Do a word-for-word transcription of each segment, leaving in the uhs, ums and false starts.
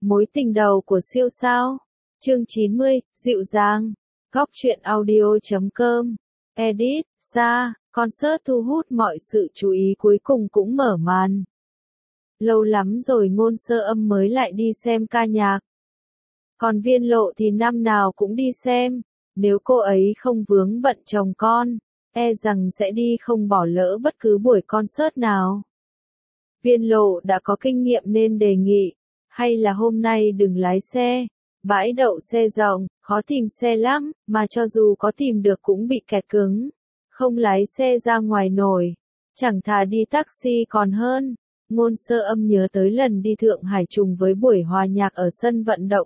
Mối tình đầu của siêu sao. Chương chín mươi, dịu dàng. Góc truyện audio chấm com. Edit, ra, concert thu hút mọi sự chú ý cuối cùng cũng mở màn. Lâu lắm rồi Ngôn Sơ Âm mới lại đi xem ca nhạc. Còn Viên Lộ thì năm nào cũng đi xem. Nếu cô ấy không vướng bận chồng con, e rằng sẽ đi không bỏ lỡ bất cứ buổi concert nào. Viên Lộ đã có kinh nghiệm nên đề nghị, hay là hôm nay đừng lái xe, bãi đậu xe rộng, khó tìm xe lắm, mà cho dù có tìm được cũng bị kẹt cứng, không lái xe ra ngoài nổi, chẳng thà đi taxi còn hơn. Ngôn Sơ Âm nhớ tới lần đi Thượng Hải trùng với buổi hòa nhạc ở sân vận động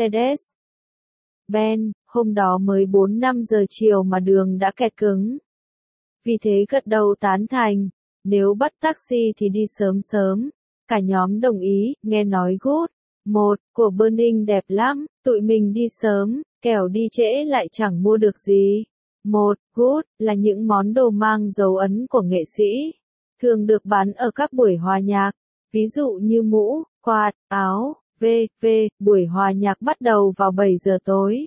Mercedes-Benz, hôm đó mới bốn năm giờ chiều mà đường đã kẹt cứng. Vì thế gật đầu tán thành, nếu bắt taxi thì đi sớm sớm. Cả nhóm đồng ý, nghe nói Good một của Burning đẹp lắm, tụi mình đi sớm, kẻo đi trễ lại chẳng mua được gì. Một Good là những món đồ mang dấu ấn của nghệ sĩ, thường được bán ở các buổi hòa nhạc, ví dụ như mũ, quạt, áo, vân vân. Buổi hòa nhạc bắt đầu vào bảy giờ tối.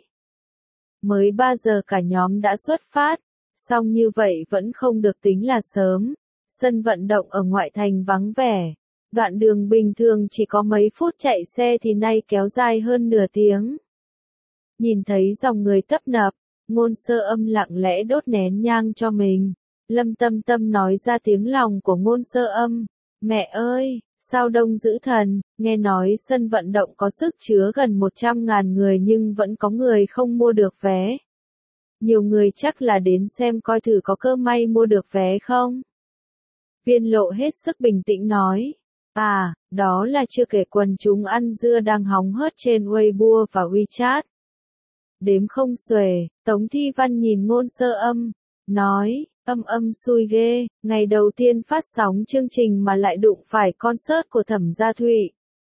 Mới ba giờ cả nhóm đã xuất phát, song như vậy vẫn không được tính là sớm. Sân vận động ở ngoại thành vắng vẻ. Đoạn đường bình thường chỉ có mấy phút chạy xe thì nay kéo dài hơn nửa tiếng. Nhìn thấy dòng người tấp nập, Ngôn Sơ Âm lặng lẽ đốt nén nhang cho mình. Lâm Tâm Tâm nói ra tiếng lòng của Ngôn Sơ Âm. Mẹ ơi, sao đông dữ thần, nghe nói sân vận động có sức chứa gần một trăm ngàn người nhưng vẫn có người không mua được vé. Nhiều người chắc là đến xem coi thử có cơ may mua được vé không? Viên Lộ hết sức bình tĩnh nói. À, đó là chưa kể quần chúng ăn dưa đang hóng hớt trên Weibo và WeChat. Đếm không xuể, Tống Thi Văn nhìn Ngôn Sơ Âm, nói, Âm Âm xui ghê, ngày đầu tiên phát sóng chương trình mà lại đụng phải concert của Thẩm Gia Thụy.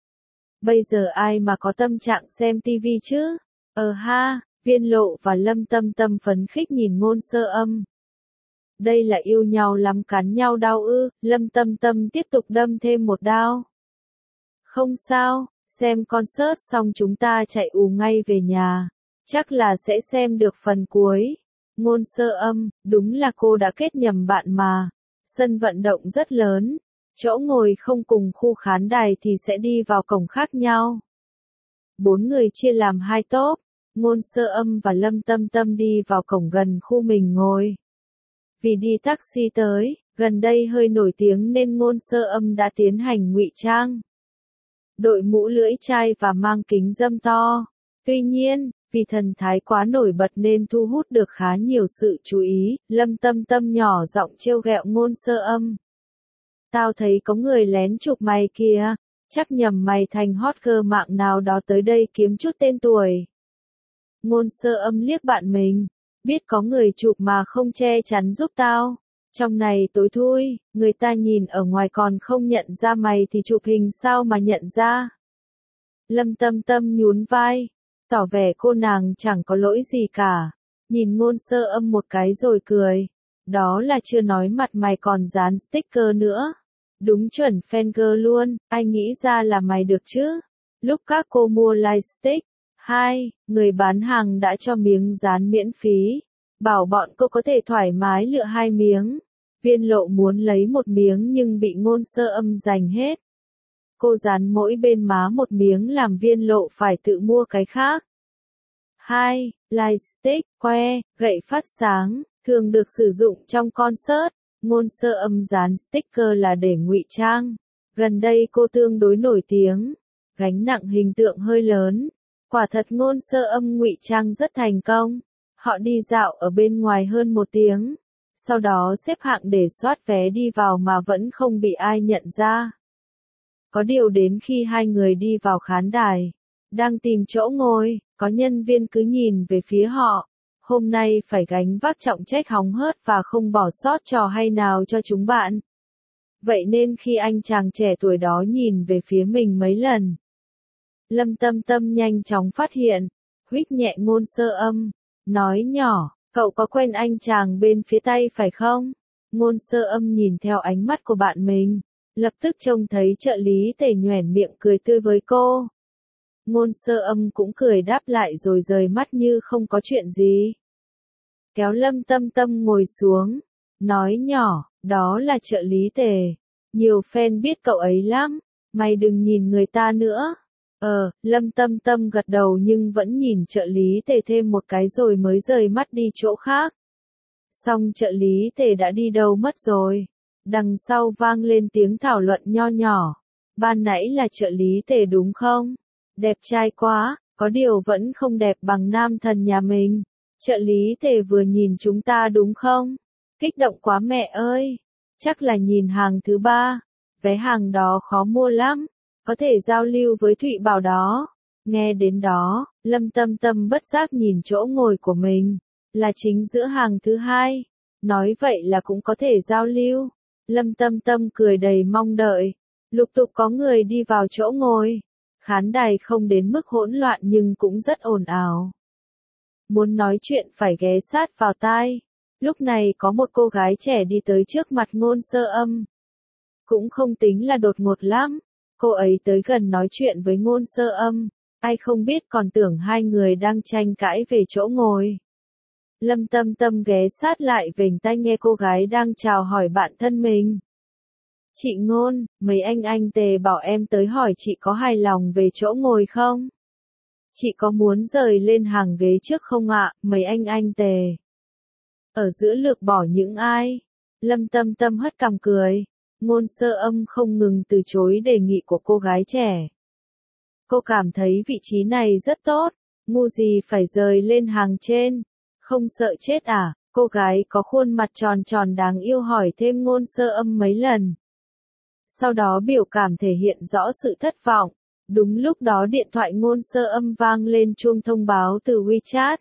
Bây giờ ai mà có tâm trạng xem tivi chứ? Ờ ha, Viên Lộ và Lâm Tâm Tâm phấn khích nhìn Ngôn Sơ Âm. Đây là yêu nhau lắm cắn nhau đau ư? Lâm Tâm Tâm tiếp tục đâm thêm một đao. Không sao, xem concert xong chúng ta chạy ù ngay về nhà. Chắc là sẽ xem được phần cuối. Ngôn Sơ Âm, đúng là cô đã kết nhầm bạn mà. Sân vận động rất lớn. Chỗ ngồi không cùng khu khán đài thì sẽ đi vào cổng khác nhau. Bốn người chia làm hai tốp. Ngôn Sơ Âm và Lâm Tâm Tâm đi vào cổng gần khu mình ngồi. Vì đi taxi tới, gần đây hơi nổi tiếng nên Ngôn Sơ Âm đã tiến hành ngụy trang. Đội mũ lưỡi chai và mang kính râm to. Tuy nhiên, vì thần thái quá nổi bật nên thu hút được khá nhiều sự chú ý. Lâm Tâm Tâm nhỏ giọng trêu ghẹo Ngôn Sơ Âm. Tao thấy có người lén chụp mày kìa, chắc nhầm mày thành hot girl mạng nào đó tới đây kiếm chút tên tuổi. Ngôn Sơ Âm liếc bạn mình. Biết có người chụp mà không che chắn giúp tao. Trong này tối thui, người ta nhìn ở ngoài còn không nhận ra mày thì chụp hình sao mà nhận ra. Lâm Tâm Tâm nhún vai, tỏ vẻ cô nàng chẳng có lỗi gì cả. Nhìn Ngôn Sơ Âm một cái rồi cười. Đó là chưa nói mặt mày còn dán sticker nữa. Đúng chuẩn fangirl luôn, ai nghĩ ra là mày được chứ. Lúc các cô mua lightstick, hai, người bán hàng đã cho miếng dán miễn phí. Bảo bọn cô có thể thoải mái lựa hai miếng. Viên Lộ muốn lấy một miếng nhưng bị Ngôn Sơ Âm giành hết. Cô dán mỗi bên má một miếng làm Viên Lộ phải tự mua cái khác. hai. Lightstick, que, gậy phát sáng, thường được sử dụng trong concert. Ngôn Sơ Âm dán sticker là để ngụy trang. Gần đây cô tương đối nổi tiếng. Gánh nặng hình tượng hơi lớn. Quả thật Ngôn Sơ Âm ngụy trang rất thành công. Họ đi dạo ở bên ngoài hơn một tiếng. Sau đó xếp hạng để soát vé đi vào mà vẫn không bị ai nhận ra. Có điều đến khi hai người đi vào khán đài, đang tìm chỗ ngồi, có nhân viên cứ nhìn về phía họ. Hôm nay phải gánh vác trọng trách hóng hớt và không bỏ sót trò hay nào cho chúng bạn. Vậy nên khi anh chàng trẻ tuổi đó nhìn về phía mình mấy lần, Lâm Tâm Tâm nhanh chóng phát hiện, huých nhẹ Ngôn Sơ Âm, nói nhỏ, cậu có quen anh chàng bên phía tay phải không? Ngôn Sơ Âm nhìn theo ánh mắt của bạn mình, lập tức trông thấy trợ lý Tề nhoẻn miệng cười tươi với cô. Ngôn Sơ Âm cũng cười đáp lại rồi rời mắt như không có chuyện gì. Kéo Lâm Tâm Tâm ngồi xuống, nói nhỏ, đó là trợ lý Tề. Nhiều fan biết cậu ấy lắm, mày đừng nhìn người ta nữa. Ờ, Lâm Tâm Tâm gật đầu nhưng vẫn nhìn trợ lý Tề thêm một cái rồi mới rời mắt đi chỗ khác. Xong trợ lý Tề đã đi đâu mất rồi. Đằng sau vang lên tiếng thảo luận nho nhỏ. Ban nãy là trợ lý Tề đúng không? Đẹp trai quá, có điều vẫn không đẹp bằng nam thần nhà mình. Trợ lý Tề vừa nhìn chúng ta đúng không? Kích động quá mẹ ơi. Chắc là nhìn hàng thứ ba. Vé hàng đó khó mua lắm. Có thể giao lưu với Thụy Bảo đó. Nghe đến đó, Lâm Tâm Tâm bất giác nhìn chỗ ngồi của mình. Là chính giữa hàng thứ hai. Nói vậy là cũng có thể giao lưu. Lâm Tâm Tâm cười đầy mong đợi. Lục tục có người đi vào chỗ ngồi. Khán đài không đến mức hỗn loạn nhưng cũng rất ồn ào. Muốn nói chuyện phải ghé sát vào tai. Lúc này có một cô gái trẻ đi tới trước mặt Ngôn Sơ Âm. Cũng không tính là đột ngột lắm. Cô ấy tới gần nói chuyện với Ngôn Sơ Âm. Ai không biết còn tưởng hai người đang tranh cãi về chỗ ngồi. Lâm Tâm Tâm ghé sát lại vểnh tai nghe cô gái đang chào hỏi bạn thân mình. Chị Ngôn, mấy anh anh Tề bảo em tới hỏi chị có hài lòng về chỗ ngồi không? Chị có muốn rời lên hàng ghế trước không ạ, mấy anh anh Tề? Ở giữa lược bỏ những ai? Lâm Tâm Tâm hất cằm cười. Ngôn Sơ Âm không ngừng từ chối đề nghị của cô gái trẻ. Cô cảm thấy vị trí này rất tốt, ngu gì phải rời lên hàng trên. Không sợ chết à? Cô gái có khuôn mặt tròn tròn đáng yêu hỏi thêm Ngôn Sơ Âm mấy lần. Sau đó biểu cảm thể hiện rõ sự thất vọng. Đúng lúc đó điện thoại Ngôn Sơ Âm vang lên chuông thông báo từ WeChat.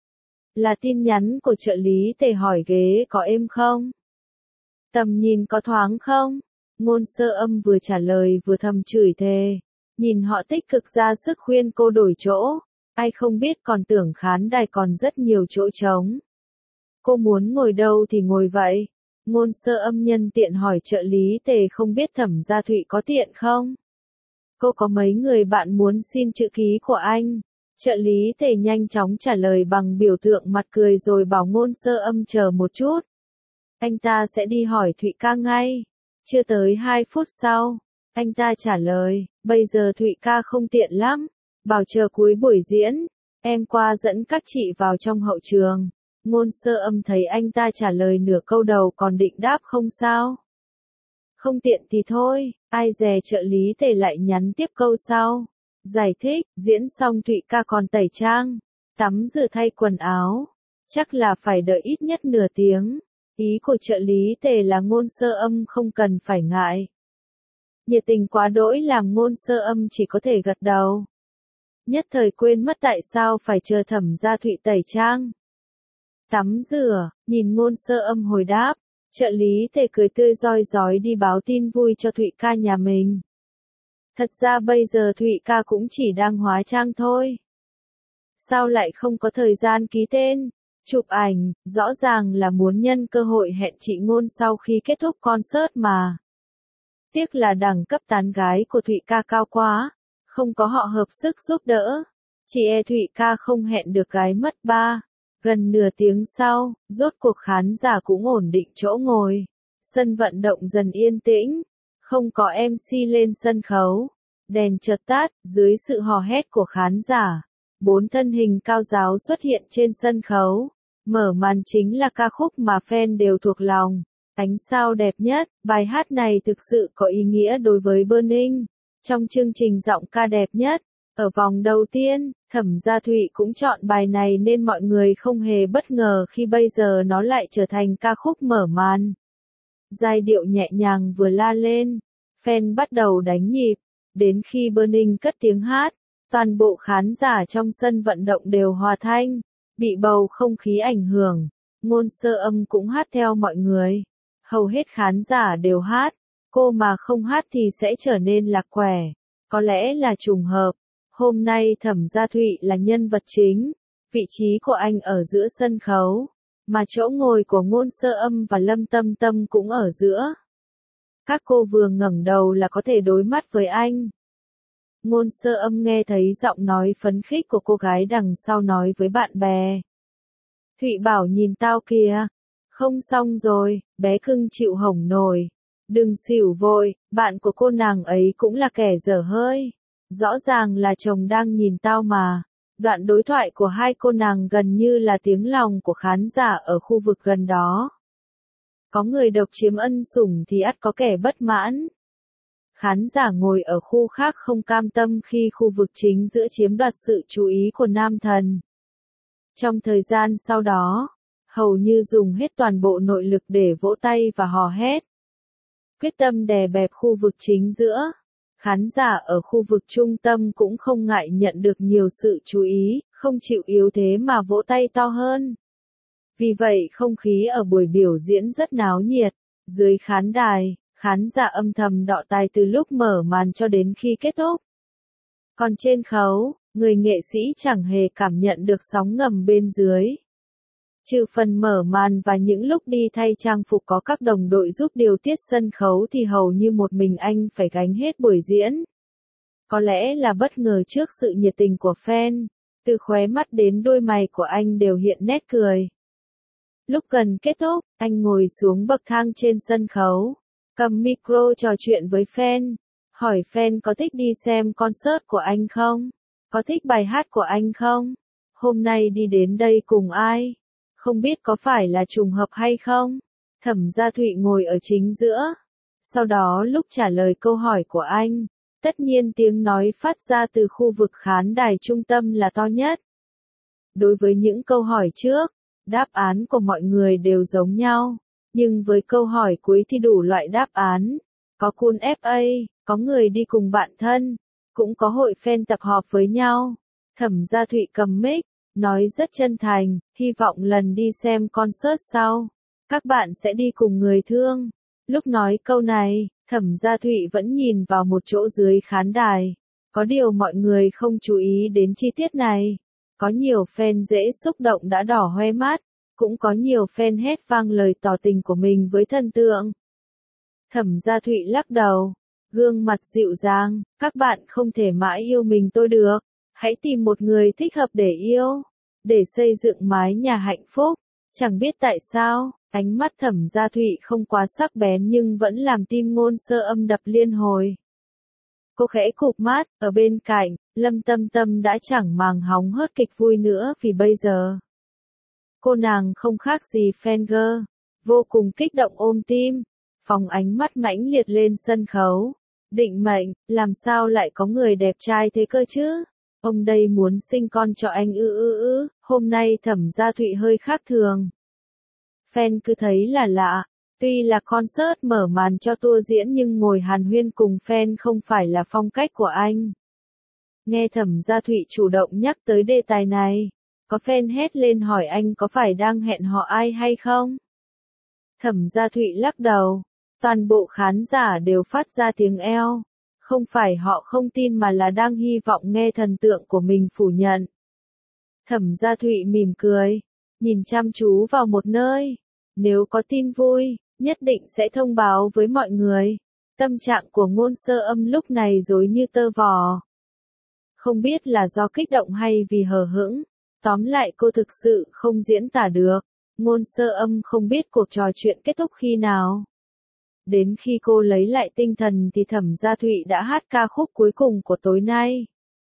Là tin nhắn của trợ lý Tề hỏi ghế có êm không? Tầm nhìn có thoáng không? Ngôn Sơ Âm vừa trả lời vừa thầm chửi thề. Nhìn họ tích cực ra sức khuyên cô đổi chỗ. Ai không biết còn tưởng khán đài còn rất nhiều chỗ trống. Cô muốn ngồi đâu thì ngồi vậy. Ngôn Sơ Âm nhân tiện hỏi trợ lý Tề không biết Thẩm Gia Thụy có tiện không? Cô có mấy người bạn muốn xin chữ ký của anh. Trợ lý Tề nhanh chóng trả lời bằng biểu tượng mặt cười rồi bảo Ngôn Sơ Âm chờ một chút. Anh ta sẽ đi hỏi Thụy ca ngay. Chưa tới hai phút sau, anh ta trả lời, bây giờ Thụy ca không tiện lắm. Bảo chờ cuối buổi diễn, em qua dẫn các chị vào trong hậu trường. Ngôn Sơ Âm thấy anh ta trả lời nửa câu đầu còn định đáp không sao. Không tiện thì thôi, ai dè trợ lý Tề lại nhắn tiếp câu sau. Giải thích, diễn xong Thụy ca còn tẩy trang, tắm rửa thay quần áo. Chắc là phải đợi ít nhất nửa tiếng. Ý của trợ lý Tề là Ngôn Sơ Âm không cần phải ngại. Nhiệt tình quá đỗi làm Ngôn Sơ Âm chỉ có thể gật đầu. Nhất thời quên mất tại sao phải chờ Thẩm Gia Thụy tẩy trang. Tắm rửa, nhìn Ngôn Sơ Âm hồi đáp, trợ lý Tề cười tươi rói rói đi báo tin vui cho Thụy ca nhà mình. Thật ra bây giờ Thụy ca cũng chỉ đang hóa trang thôi. Sao lại không có thời gian ký tên, chụp ảnh, rõ ràng là muốn nhân cơ hội hẹn chị Ngôn sau khi kết thúc concert mà. Tiếc là đẳng cấp tán gái của Thụy ca cao quá, không có họ hợp sức giúp đỡ. Chị e Thụy ca không hẹn được gái mất ba. Gần nửa tiếng sau, rốt cuộc khán giả cũng ổn định chỗ ngồi. Sân vận động dần yên tĩnh, không có em xê lên sân khấu. Đèn chợt tắt, dưới sự hò hét của khán giả. Bốn thân hình cao giáo xuất hiện trên sân khấu. Mở màn chính là ca khúc mà fan đều thuộc lòng. Ánh sao đẹp nhất, bài hát này thực sự có ý nghĩa đối với Burning. Trong chương trình giọng ca đẹp nhất, ở vòng đầu tiên, Thẩm Gia Thụy cũng chọn bài này nên mọi người không hề bất ngờ khi bây giờ nó lại trở thành ca khúc mở màn. Giai điệu nhẹ nhàng vừa la lên, fan bắt đầu đánh nhịp, đến khi Burning cất tiếng hát, toàn bộ khán giả trong sân vận động đều hòa thanh, bị bầu không khí ảnh hưởng. Ngôn Sơ Âm cũng hát theo mọi người. Hầu hết khán giả đều hát, cô mà không hát thì sẽ trở nên lạc quẻ. Có lẽ là trùng hợp, hôm nay Thẩm Gia Thụy là nhân vật chính, vị trí của anh ở giữa sân khấu, mà chỗ ngồi của Ngôn Sơ Âm và Lâm Tâm Tâm cũng ở giữa. Các cô vừa ngẩng đầu là có thể đối mắt với anh. Ngôn Sơ Âm nghe thấy giọng nói phấn khích của cô gái đằng sau nói với bạn bè. Thụy bảo nhìn tao kìa. Không xong rồi, bé cưng chịu hỏng nổi. Đừng xỉu vội, bạn của cô nàng ấy cũng là kẻ dở hơi. Rõ ràng là chồng đang nhìn tao mà. Đoạn đối thoại của hai cô nàng gần như là tiếng lòng của khán giả ở khu vực gần đó. Có người độc chiếm ân sủng thì ắt có kẻ bất mãn. Khán giả ngồi ở khu khác không cam tâm khi khu vực chính giữa chiếm đoạt sự chú ý của nam thần. Trong thời gian sau đó, hầu như dùng hết toàn bộ nội lực để vỗ tay và hò hét. Quyết tâm đè bẹp khu vực chính giữa. Khán giả ở khu vực trung tâm cũng không ngại nhận được nhiều sự chú ý, không chịu yếu thế mà vỗ tay to hơn. Vì vậy không khí ở buổi biểu diễn rất náo nhiệt. Dưới khán đài, khán giả âm thầm đọ tai từ lúc mở màn cho đến khi kết thúc. Còn trên khấu, người nghệ sĩ chẳng hề cảm nhận được sóng ngầm bên dưới. Trừ phần mở màn và những lúc đi thay trang phục có các đồng đội giúp điều tiết sân khấu thì hầu như một mình anh phải gánh hết buổi diễn. Có lẽ là bất ngờ trước sự nhiệt tình của fan, từ khóe mắt đến đôi mày của anh đều hiện nét cười. Lúc gần kết thúc, anh ngồi xuống bậc thang trên sân khấu, cầm micro trò chuyện với fan, hỏi fan có thích đi xem concert của anh không? Có thích bài hát của anh không? Hôm nay đi đến đây cùng ai? Không biết có phải là trùng hợp hay không? Thẩm Gia Thụy ngồi ở chính giữa. Sau đó lúc trả lời câu hỏi của anh, tất nhiên tiếng nói phát ra từ khu vực khán đài trung tâm là to nhất. Đối với những câu hỏi trước, đáp án của mọi người đều giống nhau. Nhưng với câu hỏi cuối thì đủ loại đáp án. Có cool ép a, có người đi cùng bạn thân, cũng có hội fan tập họp với nhau. Thẩm Gia Thụy cầm mic, nói rất chân thành, hy vọng lần đi xem concert sau, các bạn sẽ đi cùng người thương. Lúc nói câu này, Thẩm Gia Thụy vẫn nhìn vào một chỗ dưới khán đài. Có điều mọi người không chú ý đến chi tiết này. Có nhiều fan dễ xúc động đã đỏ hoe mắt, cũng có nhiều fan hét vang lời tỏ tình của mình với thần tượng. Thẩm Gia Thụy lắc đầu, gương mặt dịu dàng, các bạn không thể mãi yêu mình tôi được. Hãy tìm một người thích hợp để yêu, để xây dựng mái nhà hạnh phúc. Chẳng biết tại sao, ánh mắt Thẩm Gia Thụy không quá sắc bén nhưng vẫn làm tim Ngôn Sơ Âm đập liên hồi. Cô khẽ cụp mắt, ở bên cạnh, Lâm Tâm Tâm đã chẳng màng hóng hớt kịch vui nữa vì bây giờ. Cô nàng không khác gì fangirl, vô cùng kích động ôm tim, phóng ánh mắt mãnh liệt lên sân khấu. Định mệnh, làm sao lại có người đẹp trai thế cơ chứ? Ông đây muốn sinh con cho anh ư ư ư, hôm nay Thẩm Gia Thụy hơi khác thường. Fan cứ thấy là lạ, tuy là concert mở màn cho tour diễn nhưng ngồi hàn huyên cùng fan không phải là phong cách của anh. Nghe Thẩm Gia Thụy chủ động nhắc tới đề tài này, có fan hét lên hỏi anh có phải đang hẹn hò ai hay không? Thẩm Gia Thụy lắc đầu, toàn bộ khán giả đều phát ra tiếng eo. Không phải họ không tin mà là đang hy vọng nghe thần tượng của mình phủ nhận. Thẩm Gia Thụy mỉm cười, nhìn chăm chú vào một nơi. Nếu có tin vui, nhất định sẽ thông báo với mọi người. Tâm trạng của Ngôn Sơ Âm lúc này rối như tơ vò. Không biết là do kích động hay vì hờ hững. Tóm lại cô thực sự không diễn tả được. Ngôn Sơ Âm không biết cuộc trò chuyện kết thúc khi nào. Đến khi cô lấy lại tinh thần thì Thẩm Gia Thụy đã hát ca khúc cuối cùng của tối nay.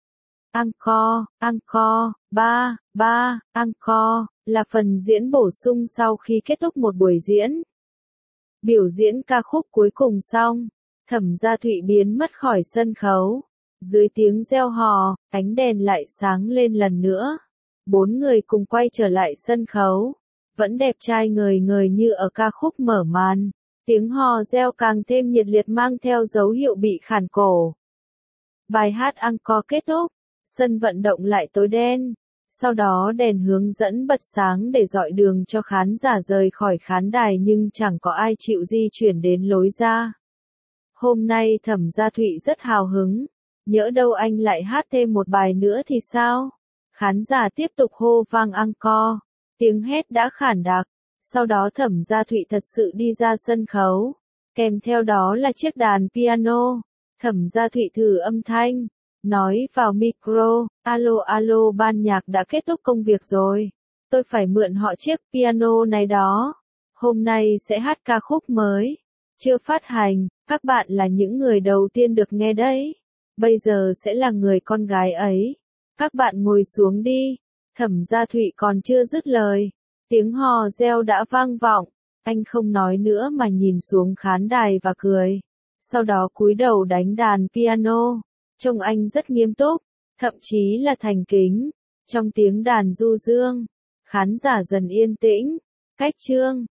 Encore, encore, ba, ba, encore, là phần diễn bổ sung sau khi kết thúc một buổi diễn. Biểu diễn ca khúc cuối cùng xong, Thẩm Gia Thụy biến mất khỏi sân khấu. Dưới tiếng reo hò, ánh đèn lại sáng lên lần nữa. Bốn người cùng quay trở lại sân khấu. Vẫn đẹp trai ngời ngời như ở ca khúc mở màn. Tiếng hò reo càng thêm nhiệt liệt mang theo dấu hiệu bị khản cổ. Bài hát encore kết thúc, sân vận động lại tối đen. Sau đó đèn hướng dẫn bật sáng để dọi đường cho khán giả rời khỏi khán đài nhưng chẳng có ai chịu di chuyển đến lối ra. Hôm nay Thẩm Gia Thụy rất hào hứng. Nhỡ đâu anh lại hát thêm một bài nữa thì sao? Khán giả tiếp tục hô vang encore. Tiếng hét đã khản đặc. Sau đó Thẩm Gia Thụy thật sự đi ra sân khấu. Kèm theo đó là chiếc đàn piano. Thẩm Gia Thụy thử âm thanh. nói vào micro, alo alo ban nhạc đã kết thúc công việc rồi. Tôi phải mượn họ chiếc piano này đó. Hôm nay sẽ hát ca khúc mới. Chưa phát hành, các bạn là những người đầu tiên được nghe đấy. Bây giờ sẽ là người con gái ấy. Các bạn ngồi xuống đi. Thẩm Gia Thụy còn chưa dứt lời. Tiếng hò reo đã vang vọng. Anh không nói nữa mà nhìn xuống khán đài và cười. Sau đó cúi đầu đánh đàn piano. Trông anh rất nghiêm túc, thậm chí là thành kính. Trong tiếng đàn du dương, khán giả dần yên tĩnh. Cách chương